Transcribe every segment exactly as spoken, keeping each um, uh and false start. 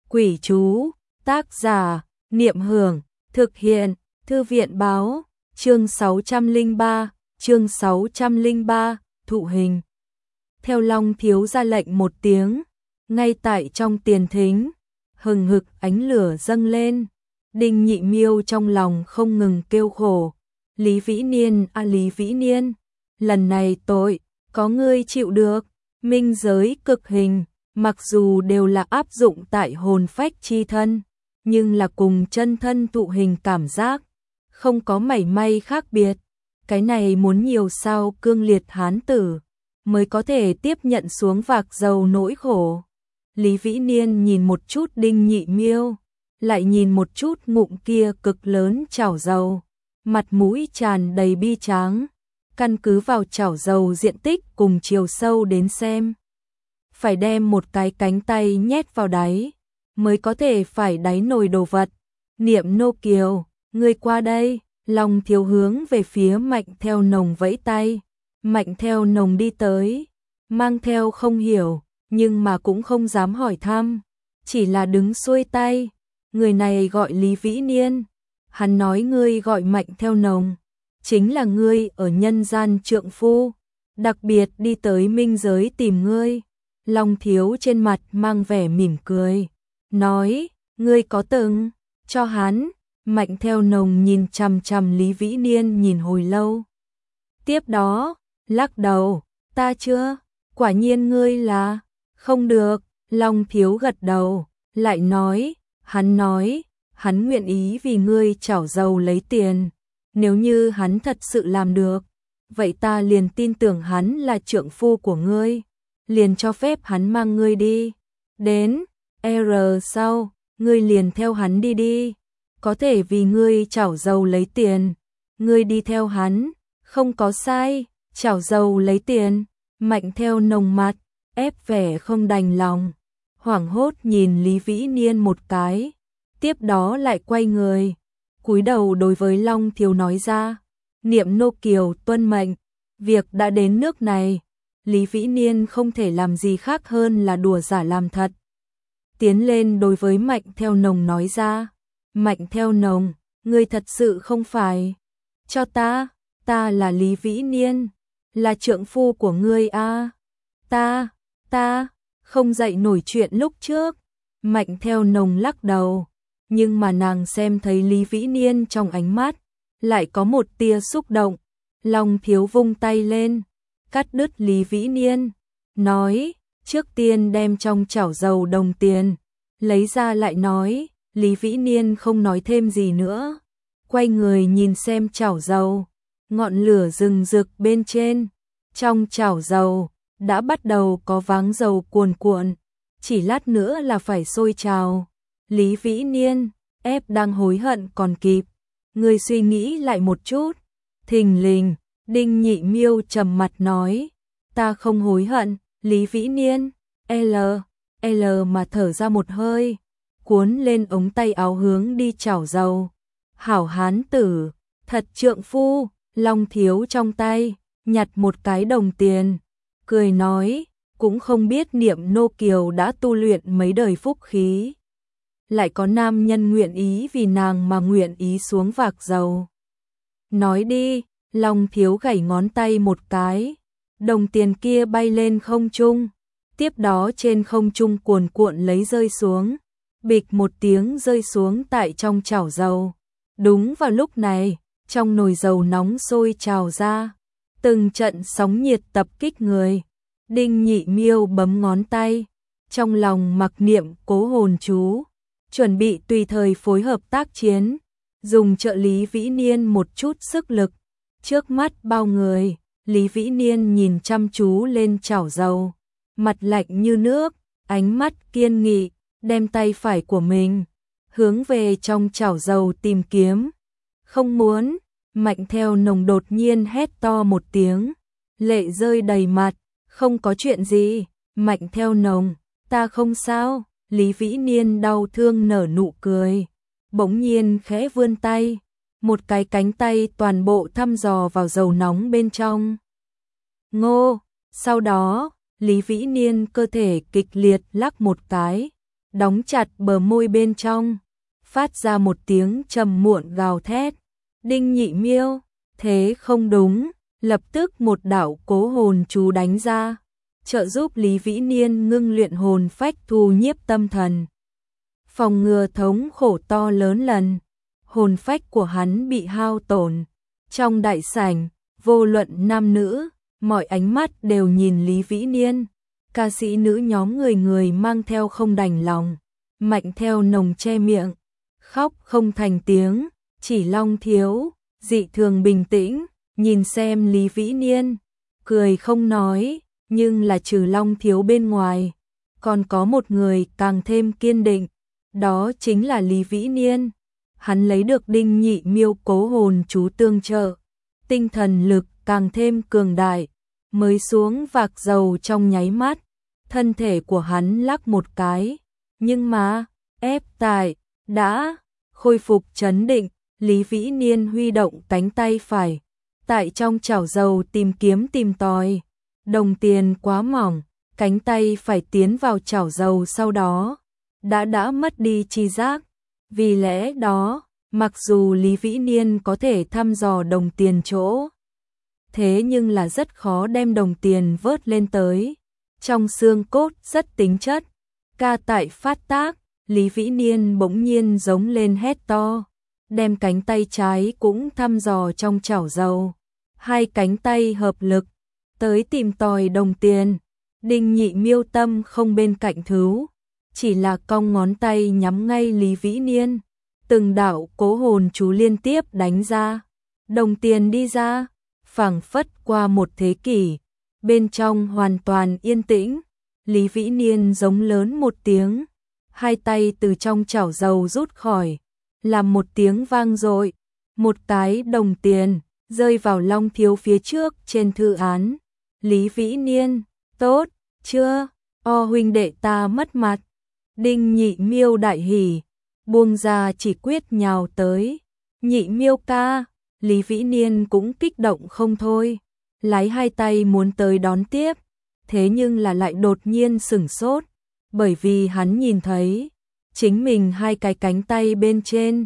Quỷ chú, tác giả, Niệm Hưởng, thực hiện, Thư viện báo, chương sáu trăm lẻ ba, chương sáu trăm lẻ ba, thụ hình. Theo Long thiếu ra lệnh một tiếng, ngay tại trong tiền thính, hừng hực ánh lửa dâng lên, Đinh Nhị Miêu trong lòng không ngừng kêu khổ, Lý Vĩ Niên a à, Lý Vĩ Niên, lần này tội, có ngươi chịu được, minh giới cực hình. Mặc dù đều là áp dụng tại hồn phách chi thân, nhưng là cùng chân thân thụ hình cảm giác, không có mảy may khác biệt. Cái này muốn nhiều sao cương liệt hán tử, mới có thể tiếp nhận xuống vạc dầu nỗi khổ. Lý Vĩ Niên nhìn một chút Đinh Nhị Miêu, lại nhìn một chút ngụm kia cực lớn chảo dầu, mặt mũi tràn đầy bi tráng, căn cứ vào chảo dầu diện tích cùng chiều sâu đến xem. Phải đem một cái cánh tay nhét vào đáy, mới có thể phải đáy nồi đồ vật. Niệm Nô Kiều, ngươi qua đây, Long thiếu hướng về phía Mạnh Theo Nồng vẫy tay. Mạnh Theo Nồng đi tới, mang theo không hiểu, nhưng mà cũng không dám hỏi thăm, chỉ là đứng xuôi tay. Người này gọi Lý Vĩ Niên, hắn nói ngươi gọi Mạnh Theo Nồng, chính là ngươi ở nhân gian trượng phu, đặc biệt đi tới minh giới tìm ngươi. Long thiếu trên mặt mang vẻ mỉm cười, nói, ngươi có từng cho hắn. Mạnh Theo Nồng nhìn chằm chằm Lý Vĩ Niên nhìn hồi lâu. Tiếp đó, lắc đầu, ta chưa, quả nhiên ngươi là, không được. Long thiếu gật đầu, lại nói, hắn nói, hắn nguyện ý vì ngươi chảo dầu lấy tiền. Nếu như hắn thật sự làm được, vậy ta liền tin tưởng hắn là trượng phu của ngươi, liền cho phép hắn mang ngươi đi. Đến R sau, ngươi liền theo hắn đi đi. Có thể vì ngươi chảo dầu lấy tiền, ngươi đi theo hắn, không có sai. Chảo dầu lấy tiền. Mạnh Theo Nồng mặt ép vẻ không đành lòng, hoảng hốt nhìn Lý Vĩ Niên một cái, tiếp đó lại quay người, cúi đầu đối với Long thiếu nói ra, Niệm Nô Kiều tuân mệnh. Việc đã đến nước này, Lý Vĩ Niên không thể làm gì khác hơn là đùa giả làm thật. Tiến lên đối với Mạnh Theo Nồng nói ra, Mạnh Theo Nồng, ngươi thật sự không phải cho ta, ta là Lý Vĩ Niên, là trượng phu của ngươi a. À. Ta, ta, không dậy nổi chuyện lúc trước. Mạnh Theo Nồng lắc đầu, nhưng mà nàng xem thấy Lý Vĩ Niên trong ánh mắt, lại có một tia xúc động. Long thiếu vung tay lên, cắt đứt Lý Vĩ Niên, nói, trước tiên đem trong chảo dầu đồng tiền, lấy ra lại nói. Lý Vĩ Niên không nói thêm gì nữa, quay người nhìn xem chảo dầu, ngọn lửa rừng rực bên trên, trong chảo dầu, đã bắt đầu có váng dầu cuồn cuộn, chỉ lát nữa là phải sôi trào. Lý Vĩ Niên, ép đang hối hận còn kịp, người suy nghĩ lại một chút. Thình lình, Đinh Nhị Miêu trầm mặt nói, ta không hối hận. Lý Vĩ Niên, L, L mà thở ra một hơi, cuốn lên ống tay áo hướng đi chảo dầu. Hảo hán tử, thật trượng phu. Long thiếu trong tay, nhặt một cái đồng tiền, cười nói, cũng không biết Niệm Nô Kiều đã tu luyện mấy đời phúc khí, lại có nam nhân nguyện ý vì nàng mà nguyện ý xuống vạc dầu. Nói đi. Long thiếu gảy ngón tay một cái, đồng tiền kia bay lên không trung, tiếp đó trên không trung cuồn cuộn lấy rơi xuống, bịch một tiếng rơi xuống tại trong chảo dầu. Đúng vào lúc này, trong nồi dầu nóng sôi trào ra, từng trận sóng nhiệt tập kích người. Đinh Nhị Miêu bấm ngón tay, trong lòng mặc niệm cố hồn chú, chuẩn bị tùy thời phối hợp tác chiến, dùng trợ Lý Vĩ Niên một chút sức lực. Trước mắt bao người, Lý Vĩ Niên nhìn chăm chú lên chảo dầu, mặt lạnh như nước, ánh mắt kiên nghị, đem tay phải của mình hướng về trong chảo dầu tìm kiếm. Không muốn. Mạnh Theo Nồng đột nhiên hét to một tiếng, lệ rơi đầy mặt, không có chuyện gì. Mạnh Theo Nồng, ta không sao. Lý Vĩ Niên đau thương nở nụ cười, bỗng nhiên khẽ vươn tay, một cái cánh tay toàn bộ thăm dò vào dầu nóng bên trong. Ngô. Sau đó, Lý Vĩ Niên cơ thể kịch liệt lắc một cái, đóng chặt bờ môi bên trong, phát ra một tiếng trầm muộn gào thét. Đinh Nhị Miêu, thế không đúng, lập tức một đạo cố hồn chú đánh ra, trợ giúp Lý Vĩ Niên ngưng luyện hồn phách thu nhiếp tâm thần. Phòng ngừa thống khổ to lớn lần, hồn phách của hắn bị hao tổn. Trong đại sảnh, vô luận nam nữ, mọi ánh mắt đều nhìn Lý Vĩ Niên. Ca sĩ nữ nhóm người người mang theo không đành lòng, Mạnh Theo Nồng che miệng, khóc không thành tiếng, chỉ Long Thiếu, dị thường bình tĩnh, nhìn xem Lý Vĩ Niên, cười không nói, nhưng là trừ Long Thiếu bên ngoài, còn có một người càng thêm kiên định, đó chính là Lý Vĩ Niên. Hắn lấy được Đinh Nhị Miêu cố hồn chú tương trợ, tinh thần lực càng thêm cường đại, mới xuống vạc dầu trong nháy mắt, thân thể của hắn lắc một cái, nhưng mà, ép tại, đã, khôi phục trấn định, Lý Vĩ Niên huy động cánh tay phải, tại trong chảo dầu tìm kiếm tìm tòi, đồng tiền quá mỏng, cánh tay phải tiến vào chảo dầu sau đó, đã đã mất đi chi giác, vì lẽ đó, mặc dù Lý Vĩ Niên có thể thăm dò đồng tiền chỗ, thế nhưng là rất khó đem đồng tiền vớt lên tới. Trong xương cốt rất tính chất, ca tại phát tác, Lý Vĩ Niên bỗng nhiên giống lên hét to, đem cánh tay trái cũng thăm dò trong chảo dầu, hai cánh tay hợp lực, tới tìm tòi đồng tiền. Đinh Nhị Miêu tâm không bên cạnh thứ, chỉ là cong ngón tay nhắm ngay Lý Vĩ Niên, từng đạo cố hồn chú liên tiếp đánh ra, đồng tiền đi ra, phảng phất qua một thế kỷ. Bên trong hoàn toàn yên tĩnh, Lý Vĩ Niên giống lớn một tiếng, hai tay từ trong chảo dầu rút khỏi, làm một tiếng vang dội, một cái đồng tiền rơi vào Long Thiếu phía trước trên thư án. Lý Vĩ Niên, tốt, chưa, o huynh đệ ta mất mặt. Đinh Nhị Miêu đại hỉ, buông ra chỉ quyết nhào tới. Nhị Miêu ca, Lý Vĩ Niên cũng kích động không thôi, lái hai tay muốn tới đón tiếp, thế nhưng là lại đột nhiên sửng sốt, bởi vì hắn nhìn thấy, chính mình hai cái cánh tay bên trên,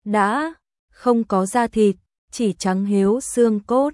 đã không có da thịt, chỉ trắng hiếu xương cốt,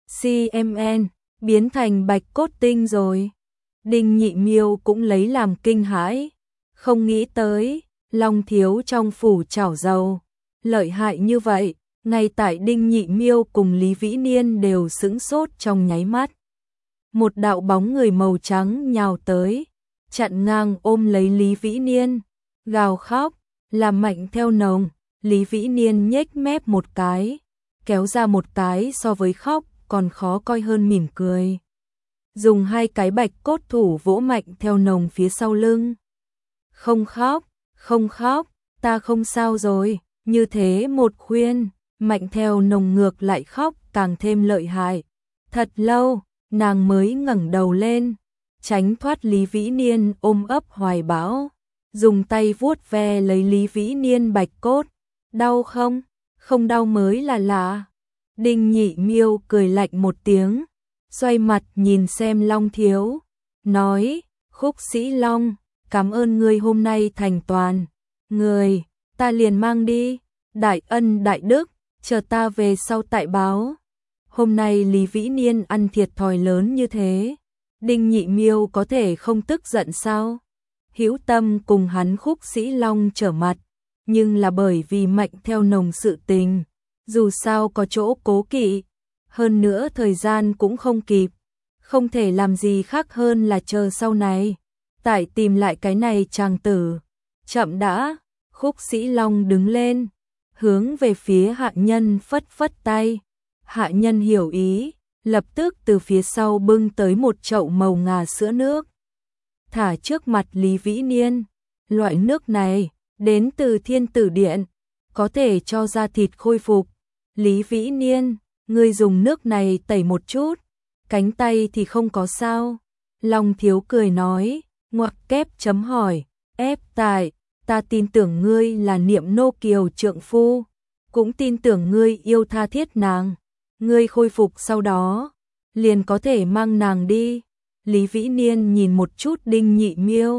xê em en, biến thành bạch cốt tinh rồi. Đinh Nhị Miêu cũng lấy làm kinh hãi, không nghĩ tới, Long Thiếu trong phủ chảo dầu, lợi hại như vậy. Ngay tại Đinh Nhị Miêu cùng Lý Vĩ Niên đều sững sốt trong nháy mắt. Một đạo bóng người màu trắng nhào tới, chặn ngang ôm lấy Lý Vĩ Niên, gào khóc, làm Mạnh Theo Nồng. Lý Vĩ Niên nhếch mép một cái, kéo ra một cái so với khóc còn khó coi hơn mỉm cười. Dùng hai cái bạch cốt thủ vỗ Mạnh Theo Nồng phía sau lưng. Không khóc, không khóc, ta không sao rồi, như thế một khuyên. Mạnh Theo Nồng ngược lại khóc càng thêm lợi hại. Thật lâu, nàng mới ngẩng đầu lên, tránh thoát Lý Vĩ Niên ôm ấp hoài bão, dùng tay vuốt ve lấy Lý Vĩ Niên bạch cốt. Đau không? Không đau mới là lạ. Đinh Nhị Miêu cười lạnh một tiếng, xoay mặt nhìn xem Long Thiếu, nói, Khúc Sĩ Long, cảm ơn ngươi hôm nay thành toàn. Người, ta liền mang đi, đại ân đại đức. Chờ ta về sau tại báo. Hôm nay Lý Vĩ Niên ăn thiệt thòi lớn như thế, Đinh Nhị Miêu có thể không tức giận sao? Hữu Tâm cùng hắn Khúc Sĩ Long trở mặt, nhưng là bởi vì Mạnh Theo Nồng sự tình, dù sao có chỗ cố kỵ, hơn nữa thời gian cũng không kịp, không thể làm gì khác hơn là chờ sau này, tại tìm lại cái này chàng tử. Chậm đã, Khúc Sĩ Long đứng lên, hướng về phía hạ nhân phất phất tay. Hạ nhân hiểu ý, lập tức từ phía sau bưng tới một chậu màu ngà sữa nước, thả trước mặt Lý Vĩ Niên. Loại nước này đến từ Thiên Tử Điện, có thể cho da thịt khôi phục. Lý Vĩ Niên, ngươi dùng nước này tẩy một chút, cánh tay thì không có sao. Long Thiếu cười nói, ngoặc kép chấm hỏi, ép tại, ta tin tưởng ngươi là Niệm Nô Kiều trượng phu, cũng tin tưởng ngươi yêu tha thiết nàng, ngươi khôi phục sau đó, liền có thể mang nàng đi. Lý Vĩ Niên nhìn một chút Đinh Nhị Miêu,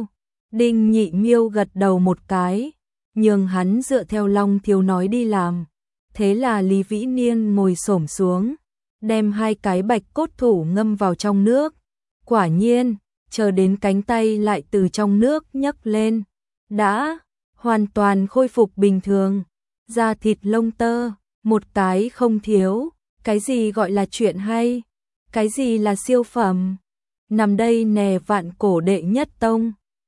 Đinh Nhị Miêu gật đầu một cái, nhường hắn dựa theo Long Thiếu nói đi làm. Thế là Lý Vĩ Niên ngồi xổm xuống, đem hai cái bạch cốt thủ ngâm vào trong nước. Quả nhiên, chờ đến cánh tay lại từ trong nước nhấc lên, đã hoàn toàn khôi phục bình thường, da thịt lông tơ, một cái không thiếu. Cái gì gọi là chuyện hay? Cái gì là siêu phẩm? Nằm đây nè, vạn cổ đệ nhất tông.